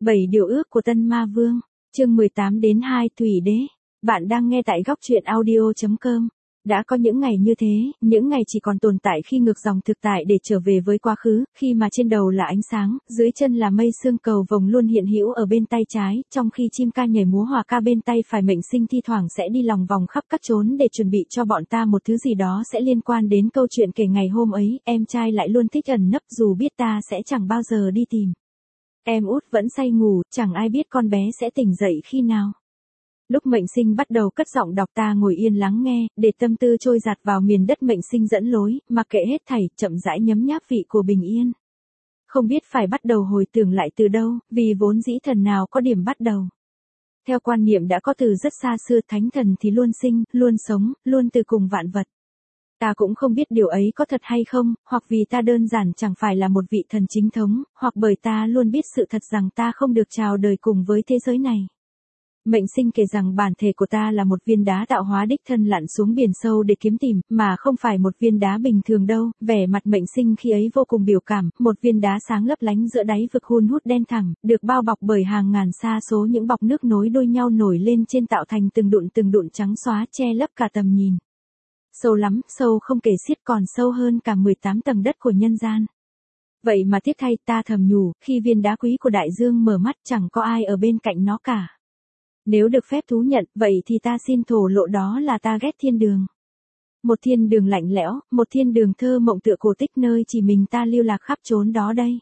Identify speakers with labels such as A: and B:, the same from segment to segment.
A: 7 điều ước của Tân Ma Vương, chương 18 đến 2 Thủy Đế. Bạn đang nghe tại góc truyện audio.com. Đã có những ngày như thế, những ngày chỉ còn tồn tại khi ngược dòng thực tại để trở về với quá khứ, khi mà trên đầu là ánh sáng, dưới chân là mây sương cầu vồng luôn hiện hữu ở bên tay trái, trong khi chim ca nhảy múa hòa ca bên tay phải. Mệnh Sinh thi thoảng sẽ đi lòng vòng khắp các chốn để chuẩn bị cho bọn ta một thứ gì đó sẽ liên quan đến câu chuyện kể ngày hôm ấy. Em trai lại luôn thích ẩn nấp dù biết ta sẽ chẳng bao giờ đi tìm. Em út vẫn say ngủ, chẳng ai biết con bé sẽ tỉnh dậy khi nào. Lúc Mệnh Sinh bắt đầu cất giọng đọc, ta ngồi yên lắng nghe, để tâm tư trôi dạt vào miền đất Mệnh Sinh dẫn lối, mặc kệ hết thảy, chậm rãi nhấm nháp vị của bình yên. Không biết phải bắt đầu hồi tưởng lại từ đâu, vì vốn dĩ thần nào có điểm bắt đầu. Theo quan niệm đã có từ rất xa xưa, thánh thần thì luôn sinh, luôn sống, luôn từ cùng vạn vật. Ta cũng không biết điều ấy có thật hay không, hoặc vì ta đơn giản chẳng phải là một vị thần chính thống, hoặc bởi ta luôn biết sự thật rằng ta không được chào đời cùng với thế giới này. Mệnh Sinh kể rằng bản thể của ta là một viên đá tạo hóa đích thân lặn xuống biển sâu để kiếm tìm, mà không phải một viên đá bình thường đâu. Vẻ mặt Mệnh Sinh khi ấy vô cùng biểu cảm, một viên đá sáng lấp lánh giữa đáy vực hun hút đen thẳm, được bao bọc bởi hàng ngàn sa số những bọc nước nối đuôi nhau nổi lên trên, tạo thành từng đụn trắng xóa che lấp cả tầm nhìn. Sâu lắm, sâu không kể xiết, còn sâu hơn cả 18 tầng đất của nhân gian. Vậy mà tiếc thay, ta thầm nhủ, khi viên đá quý của đại dương mở mắt chẳng có ai ở bên cạnh nó cả. Nếu được phép thú nhận, vậy thì ta xin thổ lộ đó là ta ghét thiên đường. Một thiên đường lạnh lẽo, một thiên đường thơ mộng tựa cổ tích nơi chỉ mình ta lưu lạc khắp chốn đó đây.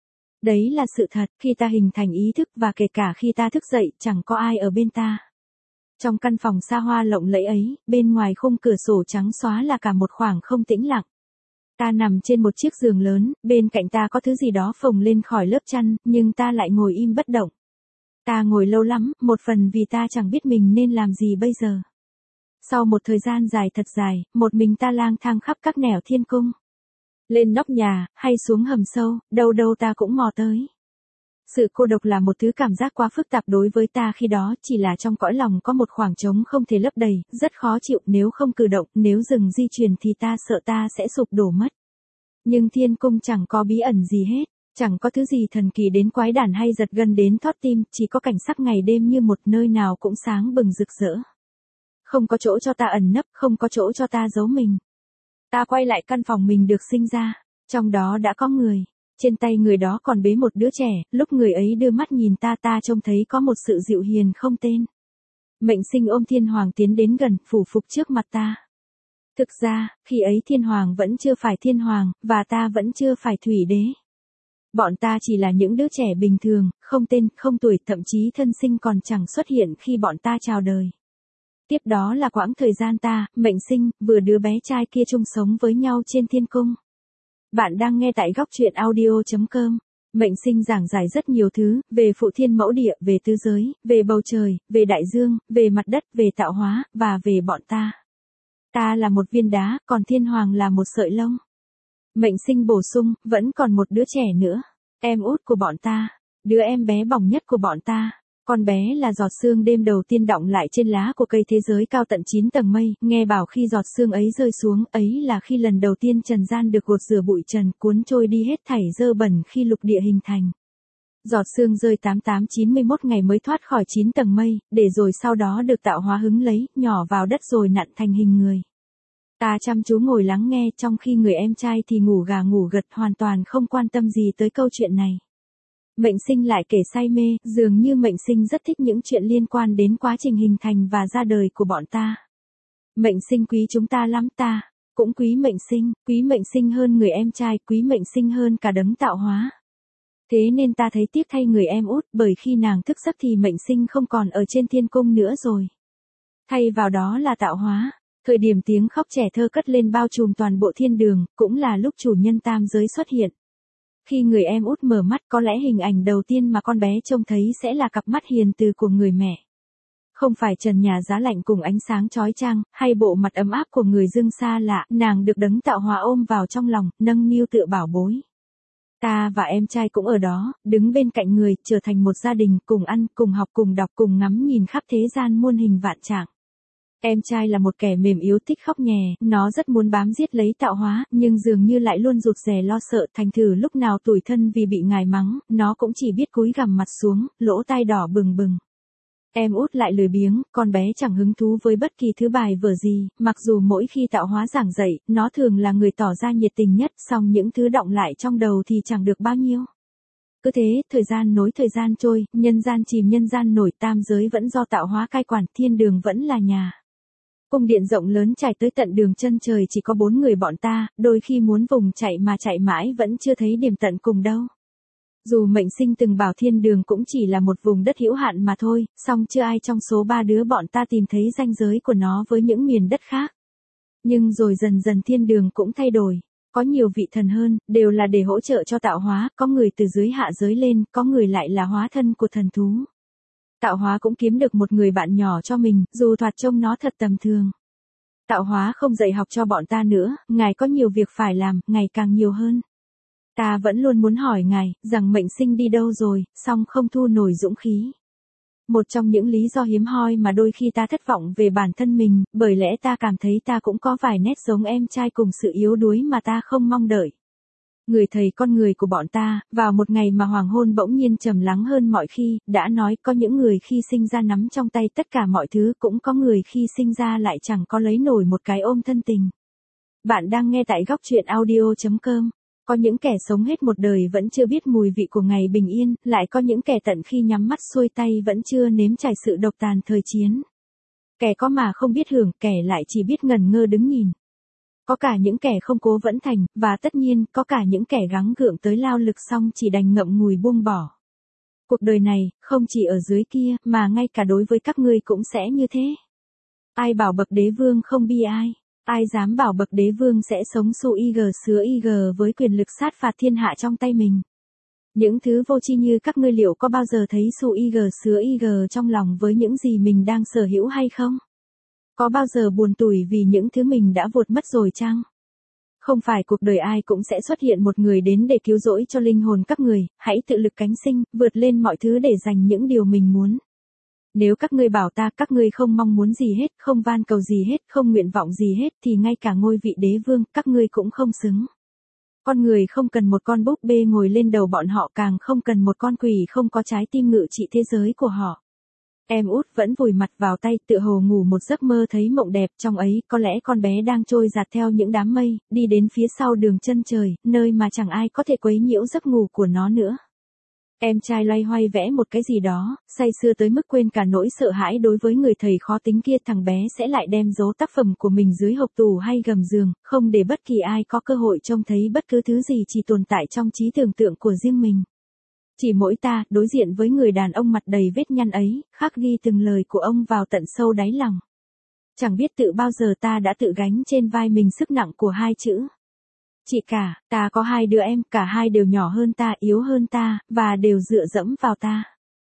A: Đấy là sự thật, khi ta hình thành ý thức và kể cả khi ta thức dậy, chẳng có ai ở bên ta. Trong căn phòng xa hoa lộng lẫy ấy, bên ngoài khung cửa sổ trắng xóa là cả một khoảng không tĩnh lặng. Ta nằm trên một chiếc giường lớn, bên cạnh ta có thứ gì đó phồng lên khỏi lớp chăn, nhưng ta lại ngồi im bất động. Ta ngồi lâu lắm, một phần vì ta chẳng biết mình nên làm gì bây giờ. Sau một thời gian dài thật dài, một mình ta lang thang khắp các nẻo thiên cung. Lên nóc nhà, hay xuống hầm sâu, đâu đâu ta cũng mò tới. Sự cô độc là một thứ cảm giác quá phức tạp đối với ta khi đó, chỉ là trong cõi lòng có một khoảng trống không thể lấp đầy, rất khó chịu. Nếu không cử động, nếu dừng di chuyển thì ta sợ ta sẽ sụp đổ mất. Nhưng thiên cung chẳng có bí ẩn gì hết, chẳng có thứ gì thần kỳ đến quái đản hay giật gân đến thót tim, chỉ có cảnh sắc ngày đêm như một, nơi nào cũng sáng bừng rực rỡ. Không có chỗ cho ta ẩn nấp, không có chỗ cho ta giấu mình. Ta quay lại căn phòng mình được sinh ra, trong đó đã có người. Trên tay người đó còn bế một đứa trẻ, lúc người ấy đưa mắt nhìn ta, ta trông thấy có một sự dịu hiền không tên. Mệnh Sinh ôm Thiên Hoàng tiến đến gần, phủ phục trước mặt ta. Thực ra, khi ấy Thiên Hoàng vẫn chưa phải Thiên Hoàng, và ta vẫn chưa phải Thủy Đế. Bọn ta chỉ là những đứa trẻ bình thường, không tên, không tuổi, thậm chí thân sinh còn chẳng xuất hiện khi bọn ta chào đời. Tiếp đó là quãng thời gian ta, Mệnh Sinh, vừa đứa bé trai kia chung sống với nhau trên thiên cung. Bạn đang nghe tại góc truyện audio.com. Mệnh Sinh giảng giải rất nhiều thứ, về phụ thiên mẫu địa, về tứ giới, về bầu trời, về đại dương, về mặt đất, về tạo hóa, và về bọn ta. Ta là một viên đá, còn Thiên Hoàng là một sợi lông. Mệnh Sinh bổ sung, vẫn còn một đứa trẻ nữa. Em út của bọn ta. Đứa em bé bỏng nhất của bọn ta. Con bé là giọt sương đêm đầu tiên đọng lại trên lá của cây thế giới cao tận 9 tầng mây. Nghe bảo khi giọt sương ấy rơi xuống, ấy là khi lần đầu tiên trần gian được gột rửa bụi trần, cuốn trôi đi hết thảy dơ bẩn khi lục địa hình thành. Giọt sương rơi 8891 ngày mới thoát khỏi 9 tầng mây, để rồi sau đó được tạo hóa hứng lấy, nhỏ vào đất rồi nặn thành hình người. Ta chăm chú ngồi lắng nghe, trong khi người em trai thì ngủ gà ngủ gật, hoàn toàn không quan tâm gì tới câu chuyện này. Mệnh Sinh lại kể say mê, dường như Mệnh Sinh rất thích những chuyện liên quan đến quá trình hình thành và ra đời của bọn ta. Mệnh Sinh quý chúng ta lắm, ta cũng quý Mệnh Sinh hơn người em trai, quý Mệnh Sinh hơn cả đấng tạo hóa. Thế nên ta thấy tiếc thay người em út, bởi khi nàng thức giấc thì Mệnh Sinh không còn ở trên thiên cung nữa rồi. Thay vào đó là tạo hóa. Thời điểm tiếng khóc trẻ thơ cất lên bao trùm toàn bộ thiên đường, cũng là lúc chủ nhân tam giới xuất hiện. Khi người em út mở mắt, có lẽ hình ảnh đầu tiên mà con bé trông thấy sẽ là cặp mắt hiền từ của người mẹ. Không phải trần nhà giá lạnh cùng ánh sáng chói chang, hay bộ mặt ấm áp của người dưng xa lạ, nàng được đấng tạo hóa ôm vào trong lòng, nâng niu tựa bảo bối. Ta và em trai cũng ở đó, đứng bên cạnh người, trở thành một gia đình, cùng ăn, cùng học, cùng đọc, cùng ngắm nhìn khắp thế gian muôn hình vạn trạng. Em trai là một kẻ mềm yếu thích khóc nhè, nó rất muốn bám giết lấy Tạo Hóa, nhưng dường như lại luôn rụt rè lo sợ, thành thử lúc nào tủi thân vì bị ngài mắng, nó cũng chỉ biết cúi gằm mặt xuống, lỗ tai đỏ bừng bừng. Em út lại lười biếng, con bé chẳng hứng thú với bất kỳ thứ bài vở gì, mặc dù mỗi khi Tạo Hóa giảng dạy, nó thường là người tỏ ra nhiệt tình nhất, song những thứ đọng lại trong đầu thì chẳng được bao nhiêu. Cứ thế, thời gian nối thời gian trôi, nhân gian chìm nhân gian nổi, tam giới vẫn do Tạo Hóa cai quản, thiên đường vẫn là nhà. Cung điện rộng lớn trải tới tận đường chân trời, chỉ có 4 người bọn ta, đôi khi muốn vùng chạy mà chạy mãi vẫn chưa thấy điểm tận cùng đâu. Dù mệnh sinh từng bảo thiên đường cũng chỉ là một vùng đất hữu hạn mà thôi, song chưa ai trong số 3 đứa bọn ta tìm thấy ranh giới của nó với những miền đất khác. Nhưng rồi dần dần thiên đường cũng thay đổi. Có nhiều vị thần hơn, đều là để hỗ trợ cho Tạo Hóa, có người từ dưới hạ giới lên, có người lại là hóa thân của thần thú. Tạo Hóa cũng kiếm được một người bạn nhỏ cho mình, dù thoạt trông nó thật tầm thường. Tạo Hóa không dạy học cho bọn ta nữa, ngài có nhiều việc phải làm, ngày càng nhiều hơn. Ta vẫn luôn muốn hỏi ngài, rằng mệnh sinh đi đâu rồi, song không thu nổi dũng khí. Một trong những lý do hiếm hoi mà đôi khi ta thất vọng về bản thân mình, bởi lẽ ta cảm thấy ta cũng có vài nét giống em trai cùng sự yếu đuối mà ta không mong đợi. Người thầy con người của bọn ta, vào một ngày mà hoàng hôn bỗng nhiên trầm lắng hơn mọi khi, đã nói có những người khi sinh ra nắm trong tay tất cả mọi thứ, cũng có người khi sinh ra lại chẳng có lấy nổi một cái ôm thân tình. Bạn đang nghe tại góc truyện audio.com. Có những kẻ sống hết một đời vẫn chưa biết mùi vị của ngày bình yên, lại có những kẻ tận khi nhắm mắt xuôi tay vẫn chưa nếm trải sự độc tàn thời chiến. Kẻ có mà không biết hưởng, kẻ lại chỉ biết ngẩn ngơ đứng nhìn. Có cả những kẻ không cố vẫn thành, và tất nhiên, có cả những kẻ gắng gượng tới lao lực xong chỉ đành ngậm ngùi buông bỏ. Cuộc đời này, không chỉ ở dưới kia, mà ngay cả đối với các ngươi cũng sẽ như thế. Ai bảo bậc đế vương không bi ai? Ai dám bảo bậc đế vương sẽ sống su ig sứa ig với quyền lực sát phạt thiên hạ trong tay mình? Những thứ vô tri như các ngươi liệu có bao giờ thấy su ig sứa ig trong lòng với những gì mình đang sở hữu hay không? Có bao giờ buồn tủi vì những thứ mình đã vụt mất rồi chăng? Không phải cuộc đời ai cũng sẽ xuất hiện một người đến để cứu rỗi cho linh hồn các người, hãy tự lực cánh sinh, vượt lên mọi thứ để giành những điều mình muốn. Nếu các ngươi bảo ta các ngươi không mong muốn gì hết, không van cầu gì hết, không nguyện vọng gì hết thì ngay cả ngôi vị đế vương các ngươi cũng không xứng. Con người không cần một con búp bê ngồi lên đầu bọn họ, càng không cần một con quỷ không có trái tim ngự trị thế giới của họ. Em út vẫn vùi mặt vào tay, tựa hồ ngủ một giấc mơ thấy mộng đẹp, trong ấy có lẽ con bé đang trôi dạt theo những đám mây, đi đến phía sau đường chân trời, nơi mà chẳng ai có thể quấy nhiễu giấc ngủ của nó nữa. Em trai loay hoay vẽ một cái gì đó, say sưa tới mức quên cả nỗi sợ hãi đối với người thầy khó tính kia. Thằng bé sẽ lại đem giấu tác phẩm của mình dưới hộc tủ hay gầm giường, không để bất kỳ ai có cơ hội trông thấy bất cứ thứ gì, chỉ tồn tại trong trí tưởng tượng của riêng mình. Chỉ mỗi ta, đối diện với người đàn ông mặt đầy vết nhăn ấy, khắc ghi từng lời của ông vào tận sâu đáy lòng. Chẳng biết tự bao giờ ta đã tự gánh trên vai mình sức nặng của hai chữ. Chị cả, ta có 2 đứa em, cả hai đều nhỏ hơn ta, yếu hơn ta, và đều dựa dẫm vào ta.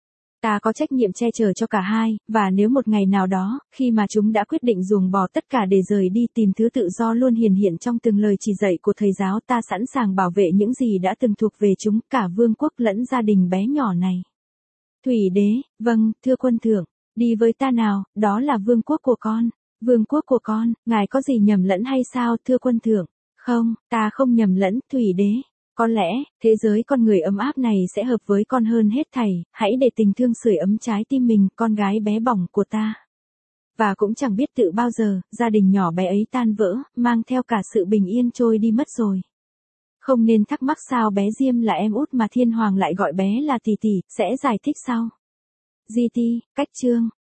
A: Ta có trách nhiệm che chở cho cả hai, và nếu một ngày nào đó, khi mà chúng đã quyết định ruồng bỏ tất cả để rời đi tìm thứ tự do luôn hiển hiện trong từng lời chỉ dạy của thầy giáo, ta sẵn sàng bảo vệ những gì đã từng thuộc về chúng, cả vương quốc lẫn gia đình bé nhỏ này. Thủy đế, vâng, thưa quân thượng, đi với ta nào, đó là vương quốc của con. Vương quốc của con, ngài có gì nhầm lẫn hay sao, thưa quân thượng? Không, ta không nhầm lẫn, Thủy đế. Có lẽ, thế giới con người ấm áp này sẽ hợp với con hơn hết thảy, hãy để tình thương sưởi ấm trái tim mình, con gái bé bỏng của ta. Và cũng chẳng biết tự bao giờ, gia đình nhỏ bé ấy tan vỡ, mang theo cả sự bình yên trôi đi mất rồi. Không nên thắc mắc sao bé Diêm là em út mà thiên hoàng lại gọi bé là tỷ tỷ, sẽ giải thích sau. GT, cách chương.